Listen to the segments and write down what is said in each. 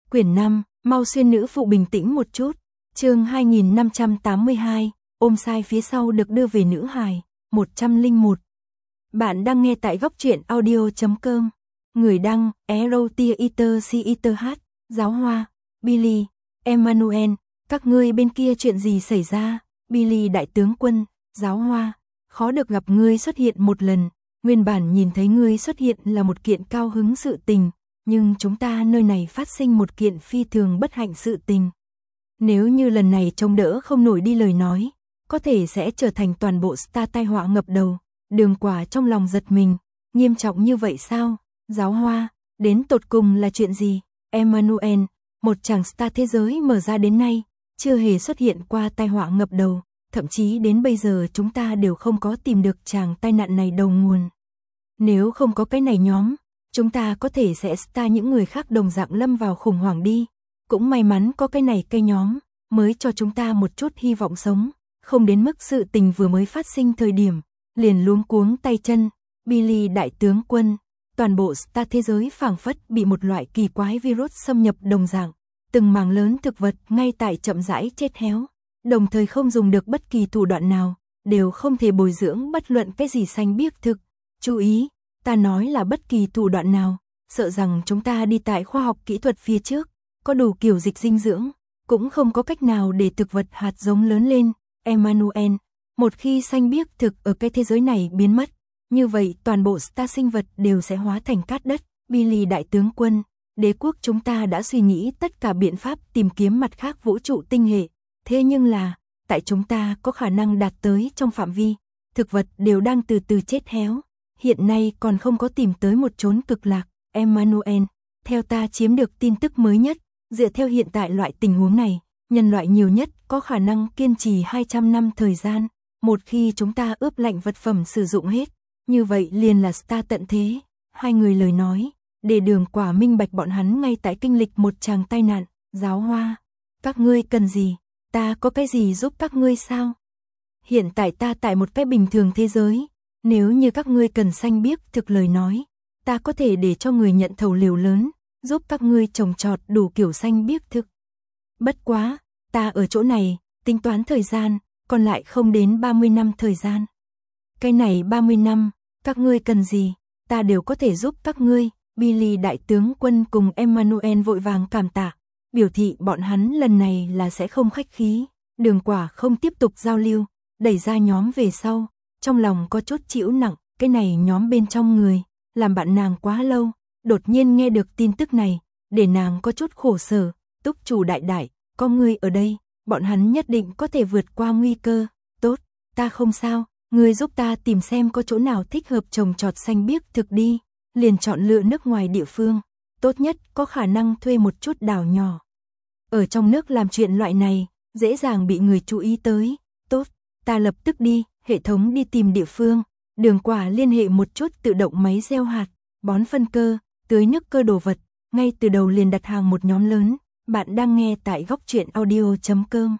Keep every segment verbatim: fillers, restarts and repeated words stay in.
Quyển năm, mau xuyên nữ phụ bình tĩnh một chút. Chương hai nghìn năm trăm tám mươi hai, ôm sai phía sau được đưa về nữ hài, một trăm lẻ một. Bạn đang nghe tại góc truyện audio chấm com. Người đăng, Erotiater Citer H, Giáo Hoa, Billy, Emmanuel, các ngươi bên kia chuyện gì xảy ra? Billy đại tướng quân, Giáo Hoa, khó được gặp ngươi xuất hiện một lần, nguyên bản nhìn thấy ngươi xuất hiện là một kiện cao hứng sự tình, nhưng chúng ta nơi này phát sinh một kiện phi thường bất hạnh sự tình. Nếu như lần này chống đỡ không nổi đi lời nói, có thể sẽ trở thành toàn bộ star tai họa ngập đầu. Đường Quả trong lòng giật mình, nghiêm trọng như vậy sao? Giáo Hoa, đến tột cùng là chuyện gì? Emmanuel, một chàng star thế giới mở ra đến nay, chưa hề xuất hiện qua tai họa ngập đầu, thậm chí đến bây giờ chúng ta đều không có tìm được chàng tai nạn này đầu nguồn. Nếu không có cái này nhóm, chúng ta có thể sẽ star những người khác đồng dạng lâm vào khủng hoảng đi. Cũng may mắn có cái này cây nhóm, mới cho chúng ta một chút hy vọng sống, không đến mức sự tình vừa mới phát sinh thời điểm, liền luống cuống tay chân. Billy đại tướng quân, toàn bộ star thế giới phảng phất bị một loại kỳ quái virus xâm nhập đồng dạng, từng mảng lớn thực vật ngay tại chậm rãi chết héo, đồng thời không dùng được bất kỳ thủ đoạn nào, đều không thể bồi dưỡng bất luận cái gì xanh biếc thực. Chú ý, ta nói là bất kỳ thủ đoạn nào, sợ rằng chúng ta đi tại khoa học kỹ thuật phía trước, có đủ kiểu dịch dinh dưỡng, cũng không có cách nào để thực vật hạt giống lớn lên. Emmanuel, một khi xanh biếc thực ở cái thế giới này biến mất, như vậy toàn bộ star sinh vật đều sẽ hóa thành cát đất. Billy đại tướng quân, đế quốc chúng ta đã suy nghĩ tất cả biện pháp tìm kiếm mặt khác vũ trụ tinh hệ, thế nhưng là, tại chúng ta có khả năng đạt tới trong phạm vi, thực vật đều đang từ từ chết héo, hiện nay còn không có tìm tới một chốn cực lạc. Emmanuel, theo ta chiếm được tin tức mới nhất, dựa theo hiện tại loại tình huống này, nhân loại nhiều nhất có khả năng kiên trì hai trăm năm thời gian, một khi chúng ta ướp lạnh vật phẩm sử dụng hết, như vậy liền là star tận thế. Hai người lời nói, để Đường Quả minh bạch bọn hắn ngay tại kinh lịch một tràng tai nạn. Giáo Hoa, các ngươi cần gì? Ta có cái gì giúp các ngươi sao? Hiện tại ta tại một cái bình thường thế giới, nếu như các ngươi cần xanh biếc thực lời nói, ta có thể để cho người nhận thầu liều lớn, giúp các ngươi trồng trọt đủ kiểu xanh biếc thực. Bất quá, ta ở chỗ này, tính toán thời gian, còn lại không đến ba mươi năm thời gian. Cái này ba mươi năm, các ngươi cần gì, ta đều có thể giúp các ngươi. Billy đại tướng quân cùng Emmanuel vội vàng cảm tạ, biểu thị bọn hắn lần này là sẽ không khách khí. Đường Quả không tiếp tục giao lưu, đẩy ra nhóm về sau, trong lòng có chút chịu nặng, cái này nhóm bên trong người, làm bạn nàng quá lâu, đột nhiên nghe được tin tức này, để nàng có chút khổ sở. Túc chủ đại đại, có ngươi ở đây, bọn hắn nhất định có thể vượt qua nguy cơ. Tốt, ta không sao, ngươi giúp ta tìm xem có chỗ nào thích hợp trồng trọt xanh biếc thực đi, liền chọn lựa nước ngoài địa phương, tốt nhất có khả năng thuê một chút đảo nhỏ. Ở trong nước làm chuyện loại này, dễ dàng bị người chú ý tới. Tốt, ta lập tức đi, hệ thống đi tìm địa phương. Đường Quả liên hệ một chút tự động máy gieo hạt, bón phân cơ, tưới nước cơ đồ vật, ngay từ đầu liền đặt hàng một nhóm lớn. Bạn đang nghe tại góc truyện audio chấm com.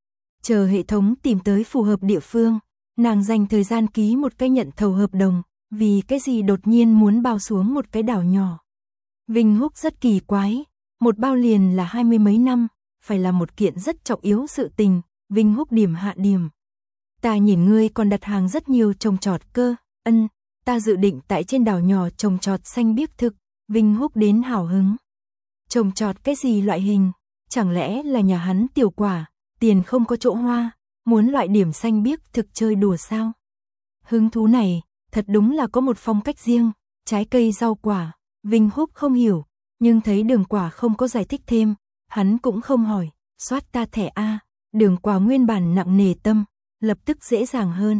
Chờ hệ thống tìm tới phù hợp địa phương, nàng dành thời gian ký một cái nhận thầu hợp đồng, vì cái gì đột nhiên muốn bao xuống một cái đảo nhỏ. Vinh Húc rất kỳ quái, một bao liền là hai mươi mấy năm, phải là một kiện rất trọng yếu sự tình. Vinh Húc điểm hạ điểm. Ta nhìn ngươi còn đặt hàng rất nhiều trồng trọt cơ. Ân, ta dự định tại trên đảo nhỏ trồng trọt xanh biếc thực. Vinh Húc đến hào hứng. Trồng trọt cái gì loại hình? Chẳng lẽ là nhà hắn tiểu quả, tiền không có chỗ hoa, muốn loại điểm xanh biếc thực chơi đùa sao? Hứng thú này, thật đúng là có một phong cách riêng, trái cây rau quả. Vinh Húc không hiểu, nhưng thấy Đường Quả không có giải thích thêm, hắn cũng không hỏi. Soát ta thẻ A. Đường Quả nguyên bản nặng nề tâm, lập tức dễ dàng hơn.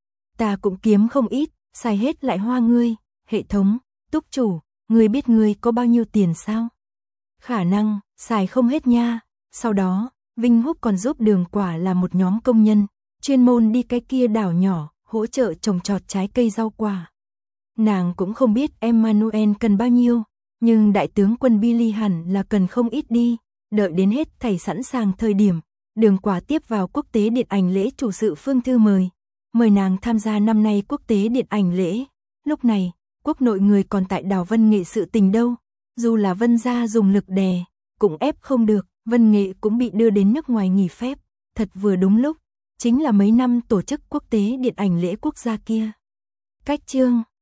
Ta cũng kiếm không ít, xài hết lại hoa ngươi. Hệ thống, túc chủ, ngươi biết ngươi có bao nhiêu tiền sao? Khả năng, xài không hết nha. Sau đó, Vinh Húc còn giúp Đường Quả là một nhóm công nhân, chuyên môn đi cái kia đảo nhỏ, hỗ trợ trồng trọt trái cây rau quả. Nàng cũng không biết Emmanuel cần bao nhiêu, nhưng đại tướng quân Billy hẳn là cần không ít đi. Đợi đến hết thảy sẵn sàng thời điểm, Đường Quả tiếp vào quốc tế điện ảnh lễ chủ sự phương thư mời, mời nàng tham gia năm nay quốc tế điện ảnh lễ. Lúc này, quốc nội người còn tại đảo Vân Nghệ sự tình đâu, dù là Vân gia dùng lực đè, cũng ép không được, văn nghệ cũng bị đưa đến nước ngoài nghỉ phép, thật vừa đúng lúc, chính là mấy năm tổ chức quốc tế điện ảnh lễ quốc gia kia. Cách chương